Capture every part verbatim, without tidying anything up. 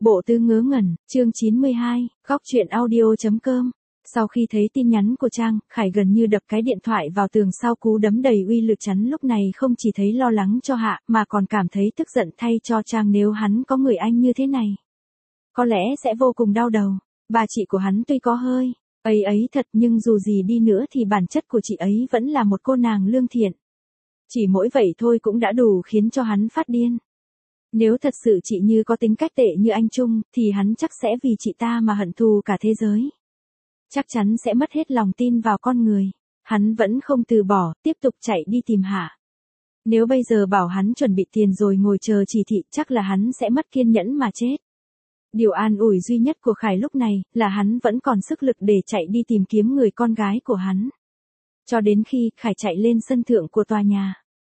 Bộ Tứ Ngớ Ngẩn, chương chín mươi hai, góc truyện audio.com. Sau khi thấy tin nhắn của Trang, Khải gần như đập cái điện thoại vào tường sau cú đấm đầy uy lực chắn lúc này không chỉ thấy lo lắng cho Hạ, mà còn cảm thấy tức giận thay cho Trang nếu hắn có người anh như thế này. Có lẽ sẽ vô cùng đau đầu. Bà chị của hắn tuy có hơi ấy ấy thật nhưng dù gì đi nữa thì bản chất của chị ấy vẫn là một cô nàng lương thiện. Chỉ mỗi vậy thôi cũng đã đủ khiến cho hắn phát điên. Nếu thật sự chị Như có tính cách tệ như anh Trung, thì hắn chắc sẽ vì chị ta mà hận thù cả thế giới. Chắc chắn sẽ mất hết lòng tin vào con người. Hắn vẫn không từ bỏ, tiếp tục chạy đi tìm Hạ. Nếu bây giờ bảo hắn chuẩn bị tiền rồi ngồi chờ chỉ thị, chắc là hắn sẽ mất kiên nhẫn mà chết. Điều an ủi duy nhất của Khải lúc này là hắn vẫn còn sức lực để chạy đi tìm kiếm người con gái của hắn. Cho đến khi Khải chạy lên sân thượng của tòa nhà.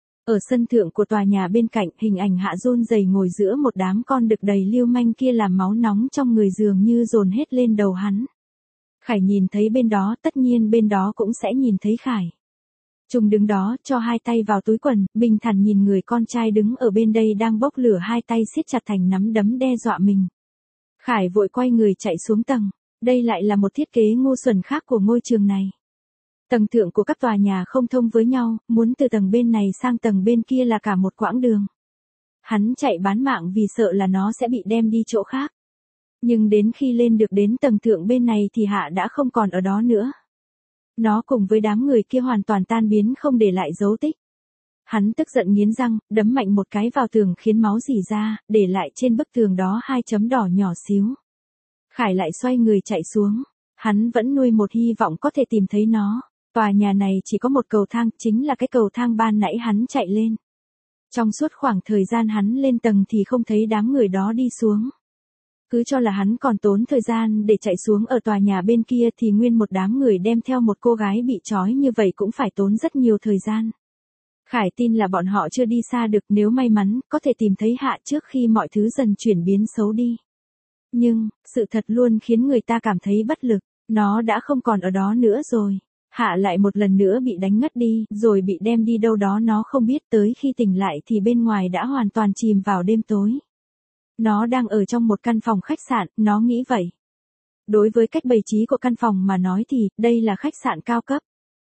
Ở sân thượng của tòa nhà bên cạnh, hình ảnh Hạ run rẩy ngồi giữa một đám con đực đầy lưu manh kia làm máu nóng trong người dường như dồn hết lên đầu hắn. Khải nhìn thấy bên đó, tất nhiên bên đó cũng sẽ nhìn thấy Khải. Trung đứng đó, cho hai tay vào túi quần, bình thản nhìn người con trai đứng ở bên đây đang bốc lửa, hai tay siết chặt thành nắm đấm đe dọa mình. Khải vội quay người chạy xuống tầng. Đây lại là một thiết kế ngu xuẩn khác của ngôi trường này. Tầng thượng của các tòa nhà không thông với nhau, muốn từ tầng bên này sang tầng bên kia là cả một quãng đường. Hắn chạy bán mạng vì sợ là nó sẽ bị đem đi chỗ khác. Nhưng đến khi lên được đến tầng thượng bên này thì Hạ đã không còn ở đó nữa. Nó cùng với đám người kia hoàn toàn tan biến không để lại dấu tích. Hắn tức giận nghiến răng, đấm mạnh một cái vào tường khiến máu rỉ ra, để lại trên bức tường đó hai chấm đỏ nhỏ xíu. Khải lại xoay người chạy xuống. Hắn vẫn nuôi một hy vọng có thể tìm thấy nó. Tòa nhà này chỉ có một cầu thang, chính là cái cầu thang ban nãy hắn chạy lên. Trong suốt khoảng thời gian hắn lên tầng thì không thấy đám người đó đi xuống. Cứ cho là hắn còn tốn thời gian để chạy xuống ở tòa nhà bên kia thì nguyên một đám người đem theo một cô gái bị trói như vậy cũng phải tốn rất nhiều thời gian. Khải tin là bọn họ chưa đi xa được, nếu may mắn, có thể tìm thấy Hạ trước khi mọi thứ dần chuyển biến xấu đi. Nhưng, sự thật luôn khiến người ta cảm thấy bất lực, nó đã không còn ở đó nữa rồi. Hạ lại một lần nữa bị đánh ngất đi, rồi bị đem đi đâu đó nó không biết, tới khi tỉnh lại thì bên ngoài đã hoàn toàn chìm vào đêm tối. Nó đang ở trong một căn phòng khách sạn, nó nghĩ vậy. Đối với cách bày trí của căn phòng mà nói thì, đây là khách sạn cao cấp.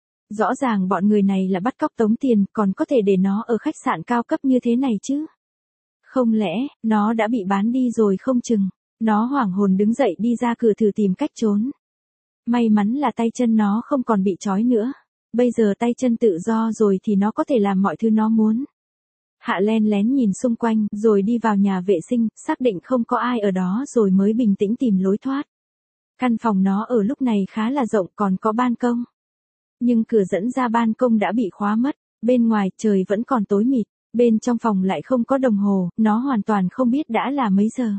Rõ ràng bọn người này là bắt cóc tống tiền, còn có thể để nó ở khách sạn cao cấp như thế này chứ. Không lẽ, nó đã bị bán đi rồi không chừng. Nó hoảng hồn đứng dậy đi ra cửa thử tìm cách trốn. May mắn là tay chân nó không còn bị trói nữa. Bây giờ tay chân tự do rồi thì nó có thể làm mọi thứ nó muốn. Hạ len lén nhìn xung quanh, rồi đi vào nhà vệ sinh, xác định không có ai ở đó rồi mới bình tĩnh tìm lối thoát. Căn phòng nó ở lúc này khá là rộng, còn có ban công. Nhưng cửa dẫn ra ban công đã bị khóa mất. Bên ngoài trời vẫn còn tối mịt. Bên trong phòng lại không có đồng hồ, nó hoàn toàn không biết đã là mấy giờ.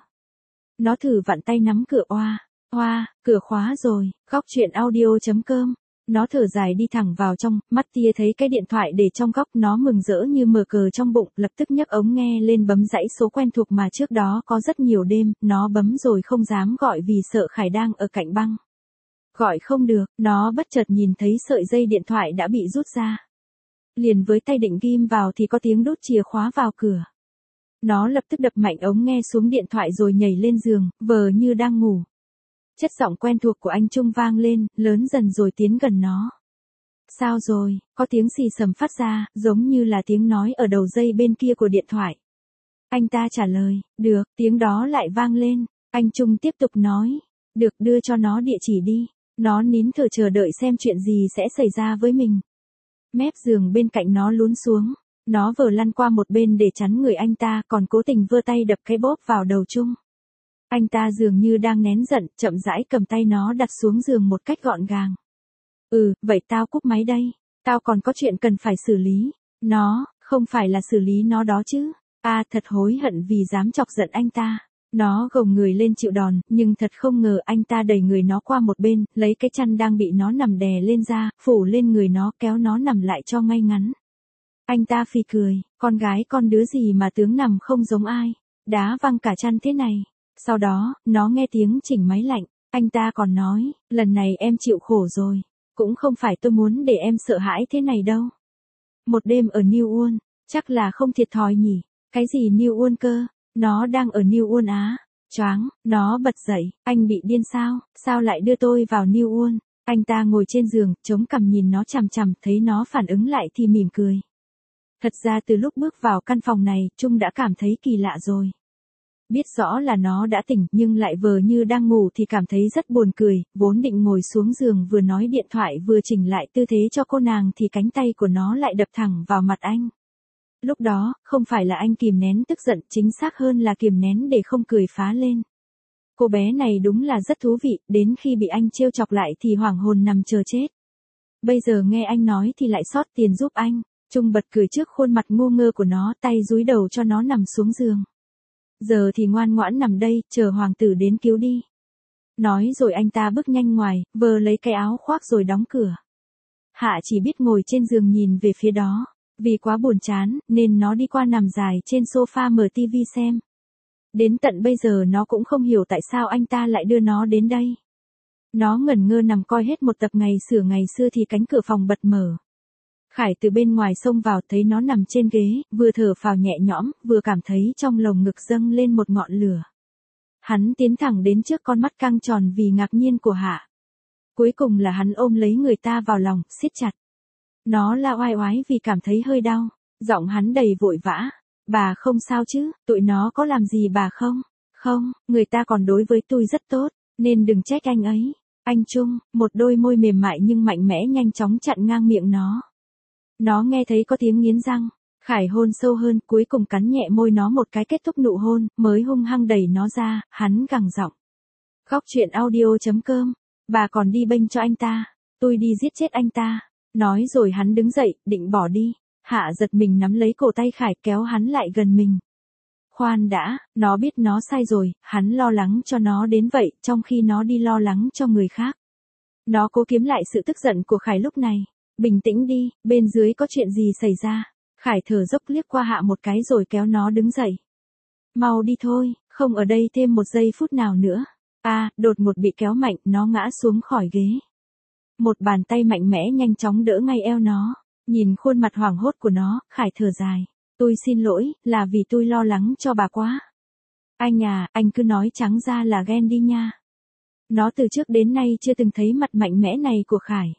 Nó thử vặn tay nắm cửa, oa, oa, cửa khóa rồi. Góc truyện audio.com. Nó thở dài đi thẳng vào trong, mắt tia thấy cái điện thoại để trong góc, nó mừng rỡ như mở cờ trong bụng, lập tức nhấc ống nghe lên bấm dãy số quen thuộc mà trước đó có rất nhiều đêm, nó bấm rồi không dám gọi vì sợ Khải đang ở cạnh băng. Gọi không được, nó bất chợt nhìn thấy sợi dây điện thoại đã bị rút ra. Liền với tay định ghim vào thì có tiếng đút chìa khóa vào cửa. Nó lập tức đập mạnh ống nghe xuống điện thoại rồi nhảy lên giường, vờ như đang ngủ. Chất giọng quen thuộc của anh Trung vang lên, lớn dần rồi tiến gần nó. Sao rồi, có tiếng xì xầm phát ra, giống như là tiếng nói ở đầu dây bên kia của điện thoại. Anh ta trả lời, được, tiếng đó lại vang lên. Anh Trung tiếp tục nói, được, đưa cho nó địa chỉ đi. Nó nín thở chờ đợi xem chuyện gì sẽ xảy ra với mình. Mép giường bên cạnh nó lún xuống. Nó vờ lăn qua một bên để chắn người anh ta, còn cố tình vơ tay đập cái bóp vào đầu Trung. Anh ta dường như đang nén giận, chậm rãi cầm tay nó đặt xuống giường một cách gọn gàng. Ừ, vậy tao cúp máy đây. Tao còn có chuyện cần phải xử lý. Nó, không phải là xử lý nó đó chứ. À, thật hối hận vì dám chọc giận anh ta. Nó gồng người lên chịu đòn, nhưng thật không ngờ anh ta đẩy người nó qua một bên, lấy cái chăn đang bị nó nằm đè lên ra, phủ lên người nó, kéo nó nằm lại cho ngay ngắn. Anh ta phì cười, con gái con đứa gì mà tướng nằm không giống ai. Đá văng cả chăn thế này. Sau đó, nó nghe tiếng chỉnh máy lạnh. Anh ta còn nói, lần này em chịu khổ rồi. Cũng không phải tôi muốn để em sợ hãi thế này đâu. Một đêm ở New Ulm, chắc là không thiệt thòi nhỉ. Cái gì New Ulm cơ? Nó đang ở New Ulm á. Choáng, nó bật dậy, anh bị điên sao, sao lại đưa tôi vào New Uôn? Anh ta ngồi trên giường, chống cằm nhìn nó chằm chằm, thấy nó phản ứng lại thì mỉm cười. Thật ra từ lúc bước vào căn phòng này, Trung đã cảm thấy kỳ lạ rồi. Biết rõ là nó đã tỉnh nhưng lại vờ như đang ngủ thì cảm thấy rất buồn cười, vốn định ngồi xuống giường vừa nói điện thoại vừa chỉnh lại tư thế cho cô nàng thì cánh tay của nó lại đập thẳng vào mặt anh. Lúc đó, không phải là anh kìm nén tức giận, chính xác hơn là kìm nén để không cười phá lên. Cô bé này đúng là rất thú vị, đến khi bị anh trêu chọc lại thì hoảng hồn nằm chờ chết. Bây giờ nghe anh nói thì lại xót tiền giúp anh. Trung bật cười trước khuôn mặt ngu ngơ của nó, tay dúi đầu cho nó nằm xuống giường. Giờ thì ngoan ngoãn nằm đây, chờ hoàng tử đến cứu đi. Nói rồi anh ta bước nhanh ngoài, vờ lấy cái áo khoác rồi đóng cửa. Hạ chỉ biết ngồi trên giường nhìn về phía đó. Vì quá buồn chán, nên nó đi qua nằm dài trên sofa mở tivi xem. Đến tận bây giờ nó cũng không hiểu tại sao anh ta lại đưa nó đến đây. Nó ngẩn ngơ nằm coi hết một tập ngày xưa ngày xưa thì cánh cửa phòng bật mở. Khải từ bên ngoài xông vào thấy nó nằm trên ghế, vừa thở phào nhẹ nhõm, vừa cảm thấy trong lồng ngực dâng lên một ngọn lửa. Hắn tiến thẳng đến trước con mắt căng tròn vì ngạc nhiên của Hạ. Cuối cùng là hắn ôm lấy người ta vào lòng, siết chặt. Nó la oai oái vì cảm thấy hơi đau, giọng hắn đầy vội vã. Bà không sao chứ, tụi nó có làm gì bà không? Không, người ta còn đối với tôi rất tốt, nên đừng trách anh ấy. Anh Trung, một đôi môi mềm mại nhưng mạnh mẽ nhanh chóng chặn ngang miệng nó. Nó nghe thấy có tiếng nghiến răng, Khải hôn sâu hơn, cuối cùng cắn nhẹ môi nó một cái kết thúc nụ hôn, mới hung hăng đẩy nó ra, hắn gằn giọng. Góc truyện audio chấm com, bà còn đi bênh cho anh ta, tôi đi giết chết anh ta. Nói rồi hắn đứng dậy, định bỏ đi. Hạ giật mình nắm lấy cổ tay Khải kéo hắn lại gần mình. Khoan đã, nó biết nó sai rồi, hắn lo lắng cho nó đến vậy, trong khi nó đi lo lắng cho người khác. Nó cố kiếm lại sự tức giận của Khải lúc này. Bình tĩnh đi, bên dưới có chuyện gì xảy ra? Khải thở dốc liếc qua Hạ một cái rồi kéo nó đứng dậy. Mau đi thôi, không ở đây thêm một giây phút nào nữa. À, đột ngột bị kéo mạnh, nó ngã xuống khỏi ghế. Một bàn tay mạnh mẽ nhanh chóng đỡ ngay eo nó. Nhìn khuôn mặt hoảng hốt của nó, Khải thở dài. Tôi xin lỗi, là vì tôi lo lắng cho bà quá. Anh à, anh cứ nói trắng ra là ghen đi nha. Nó từ trước đến nay chưa từng thấy mặt mạnh mẽ này của Khải.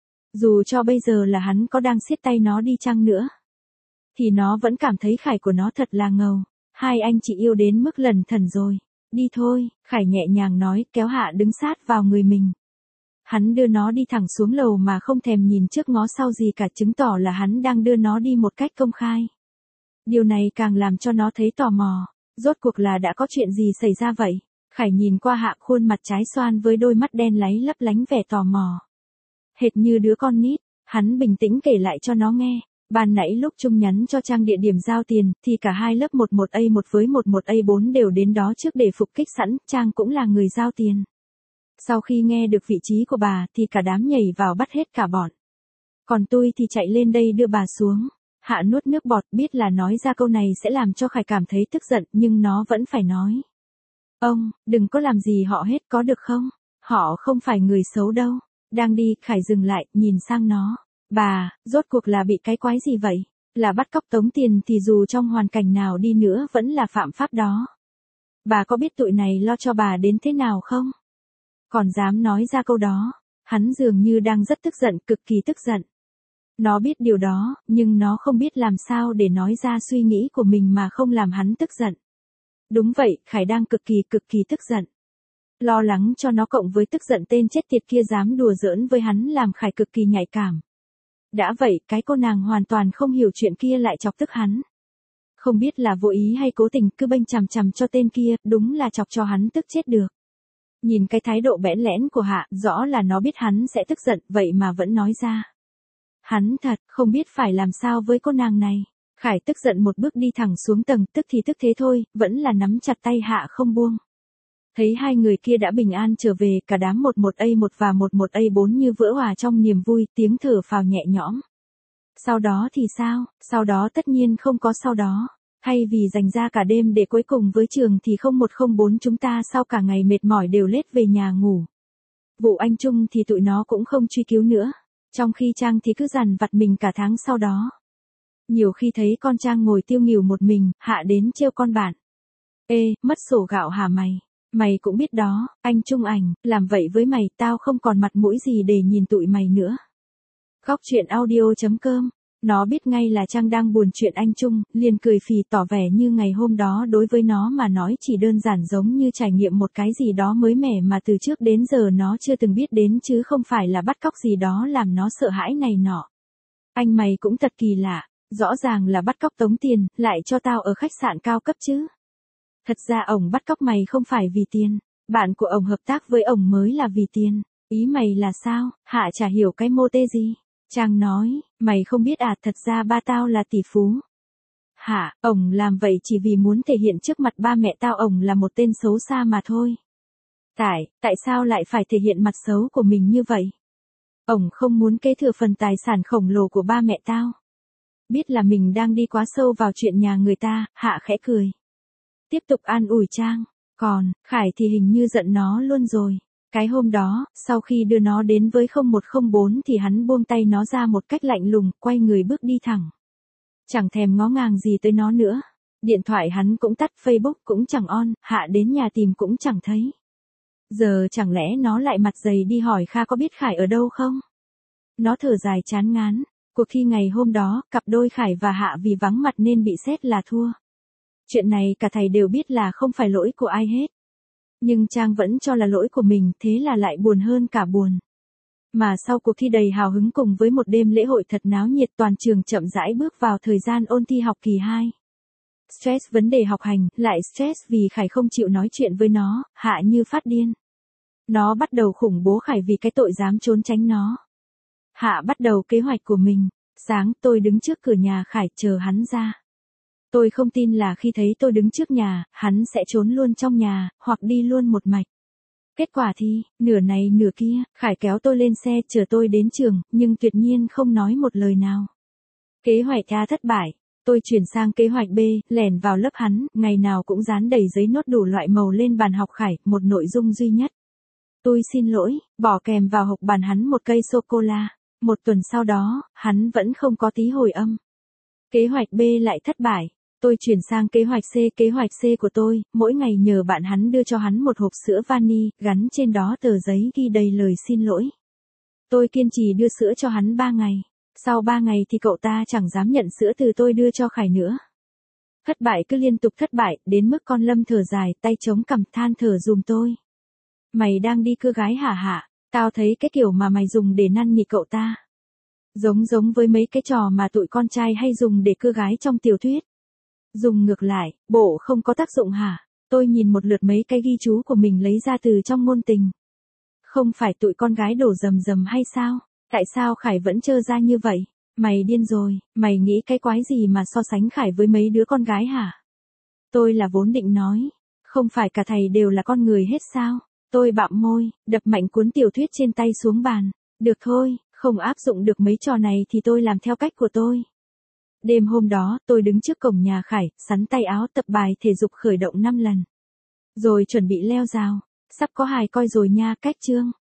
Dù cho bây giờ là hắn có đang siết tay nó đi chăng nữa, thì nó vẫn cảm thấy Khải của nó thật là ngầu. Hai anh chị yêu đến mức lần thần rồi. Đi thôi, Khải nhẹ nhàng nói, kéo Hạ đứng sát vào người mình. Hắn đưa nó đi thẳng xuống lầu mà không thèm nhìn trước ngó sau gì cả, chứng tỏ là hắn đang đưa nó đi một cách công khai. Điều này càng làm cho nó thấy tò mò. Rốt cuộc là đã có chuyện gì xảy ra vậy? Khải nhìn qua Hạ, khuôn mặt trái xoan với đôi mắt đen láy lấp lánh vẻ tò mò. Hệt như đứa con nít, hắn bình tĩnh kể lại cho nó nghe. Ban nãy lúc Trung nhắn cho Trang địa điểm giao tiền, thì cả hai lớp một một A một với một một A bốn đều đến đó trước để phục kích sẵn, Trang cũng là người giao tiền. Sau khi nghe được vị trí của bà thì cả đám nhảy vào bắt hết cả bọn. Còn tôi thì chạy lên đây đưa bà xuống. Hạ nuốt nước bọt, biết là nói ra câu này sẽ làm cho Khải cảm thấy tức giận, nhưng nó vẫn phải nói. Ông, đừng có làm gì họ hết có được không? Họ không phải người xấu đâu. Đang đi, Khải dừng lại, nhìn sang nó. Bà, rốt cuộc là bị cái quái gì vậy? Là bắt cóc tống tiền thì dù trong hoàn cảnh nào đi nữa vẫn là phạm pháp đó. Bà có biết tụi này lo cho bà đến thế nào không? Còn dám nói ra câu đó. Hắn dường như đang rất tức giận, cực kỳ tức giận. Nó biết điều đó, nhưng nó không biết làm sao để nói ra suy nghĩ của mình mà không làm hắn tức giận. Đúng vậy, Khải đang cực kỳ cực kỳ tức giận. Lo lắng cho nó cộng với tức giận tên chết tiệt kia dám đùa giỡn với hắn làm Khải cực kỳ nhạy cảm. Đã vậy, cái cô nàng hoàn toàn không hiểu chuyện kia lại chọc tức hắn. Không biết là vô ý hay cố tình, cứ bênh chằm chằm cho tên kia, đúng là chọc cho hắn tức chết được. Nhìn cái thái độ bẽn lẽn của Hạ, rõ là nó biết hắn sẽ tức giận, vậy mà vẫn nói ra. Hắn thật, không biết phải làm sao với cô nàng này. Khải tức giận một bước đi thẳng xuống tầng, tức thì tức thế thôi, vẫn là nắm chặt tay Hạ không buông. Thấy hai người kia đã bình an trở về, cả đám một một A một và một một A bốn như vỡ hòa trong niềm vui, tiếng thở phào nhẹ nhõm. Sau đó thì sao? Sau đó tất nhiên không có sau đó. Hay vì dành ra cả đêm để cuối cùng với trường thì không một không bốn chúng ta sau cả ngày mệt mỏi đều lết về nhà ngủ. Vụ anh Trung thì tụi nó cũng không truy cứu nữa. Trong khi Trang thì cứ dằn vặt mình cả tháng sau đó. Nhiều khi thấy con Trang ngồi tiêu nghỉu một mình, Hạ đến trêu con bạn. Ê, mất sổ gạo hả mày? Mày cũng biết đó, anh Trung Ảnh, làm vậy với mày tao không còn mặt mũi gì để nhìn tụi mày nữa. Góc truyện audio.com. Nó biết ngay là Trang đang buồn chuyện anh Trung, liền cười phì tỏ vẻ như ngày hôm đó đối với nó mà nói chỉ đơn giản giống như trải nghiệm một cái gì đó mới mẻ mà từ trước đến giờ nó chưa từng biết đến chứ không phải là bắt cóc gì đó làm nó sợ hãi này nọ. Anh mày cũng thật kỳ lạ, rõ ràng là bắt cóc tống tiền, lại cho tao ở khách sạn cao cấp chứ. Thật ra ổng bắt cóc mày không phải vì tiền, bạn của ổng hợp tác với ổng mới là vì tiền. Ý mày là sao? Hạ chả hiểu cái mô tê gì. Trang nói, mày không biết à, thật ra ba tao là tỷ phú. Hả, ổng làm vậy chỉ vì muốn thể hiện trước mặt ba mẹ tao ổng là một tên xấu xa mà thôi. Tại, tại sao lại phải thể hiện mặt xấu của mình như vậy? Ổng không muốn kế thừa phần tài sản khổng lồ của ba mẹ tao. Biết là mình đang đi quá sâu vào chuyện nhà người ta, Hạ khẽ cười. Tiếp tục an ủi Trang, còn, Khải thì hình như giận nó luôn rồi. Cái hôm đó, sau khi đưa nó đến với không một không bốn thì hắn buông tay nó ra một cách lạnh lùng, quay người bước đi thẳng. Chẳng thèm ngó ngàng gì tới nó nữa. Điện thoại hắn cũng tắt, Facebook cũng chẳng on, Hạ đến nhà tìm cũng chẳng thấy. Giờ chẳng lẽ nó lại mặt dày đi hỏi Kha có biết Khải ở đâu không? Nó thở dài chán ngán. Cuộc thi ngày hôm đó, cặp đôi Khải và Hạ vì vắng mặt nên bị xét là thua. Chuyện này cả thầy đều biết là không phải lỗi của ai hết. Nhưng Trang vẫn cho là lỗi của mình, thế là lại buồn hơn cả buồn. Mà sau cuộc thi đầy hào hứng cùng với một đêm lễ hội thật náo nhiệt, toàn trường chậm rãi bước vào thời gian ôn thi học kỳ hai. Stress vấn đề học hành, lại stress vì Khải không chịu nói chuyện với nó, Hạ như phát điên. Nó bắt đầu khủng bố Khải vì cái tội dám trốn tránh nó. Hạ bắt đầu kế hoạch của mình. Sáng tôi đứng trước cửa nhà Khải chờ hắn ra. Tôi không tin là khi thấy tôi đứng trước nhà, hắn sẽ trốn luôn trong nhà, hoặc đi luôn một mạch. Kết quả thì, nửa này nửa kia, Khải kéo tôi lên xe chờ tôi đến trường, nhưng tuyệt nhiên không nói một lời nào. Kế hoạch A thất bại. Tôi chuyển sang kế hoạch B, lẻn vào lớp hắn, ngày nào cũng dán đầy giấy nốt đủ loại màu lên bàn học Khải, một nội dung duy nhất. Tôi xin lỗi, bỏ kèm vào hộc bàn hắn một cây sô-cô-la. Một tuần sau đó, hắn vẫn không có tí hồi âm. Kế hoạch B lại thất bại. Tôi chuyển sang kế hoạch C. Kế hoạch C của tôi, mỗi ngày nhờ bạn hắn đưa cho hắn một hộp sữa vani, gắn trên đó tờ giấy ghi đầy lời xin lỗi. Tôi kiên trì đưa sữa cho hắn ba ngày. Sau ba ngày thì cậu ta chẳng dám nhận sữa từ tôi đưa cho Khải nữa. Thất bại cứ liên tục thất bại, đến mức con Lâm thở dài, tay chống cằm than thở dùm tôi. Mày đang đi cưa gái hả Hạ? Tao thấy cái kiểu mà mày dùng để năn nỉ cậu ta. Giống giống với mấy cái trò mà tụi con trai hay dùng để cưa gái trong tiểu thuyết. Dùng ngược lại, bộ không có tác dụng hả? Tôi nhìn một lượt mấy cái ghi chú của mình lấy ra từ trong ngôn tình. Không phải tụi con gái đổ rầm rầm hay sao? Tại sao Khải vẫn trơ ra như vậy? Mày điên rồi, mày nghĩ cái quái gì mà so sánh Khải với mấy đứa con gái hả? Tôi là vốn định nói, không phải cả thầy đều là con người hết sao? Tôi bặm môi, đập mạnh cuốn tiểu thuyết trên tay xuống bàn. Được thôi, không áp dụng được mấy trò này thì tôi làm theo cách của tôi. Đêm hôm đó, tôi đứng trước cổng nhà Khải, sắn tay áo tập bài thể dục khởi động năm lần. Rồi chuẩn bị leo rào. Sắp có hài coi rồi nha, cách chương.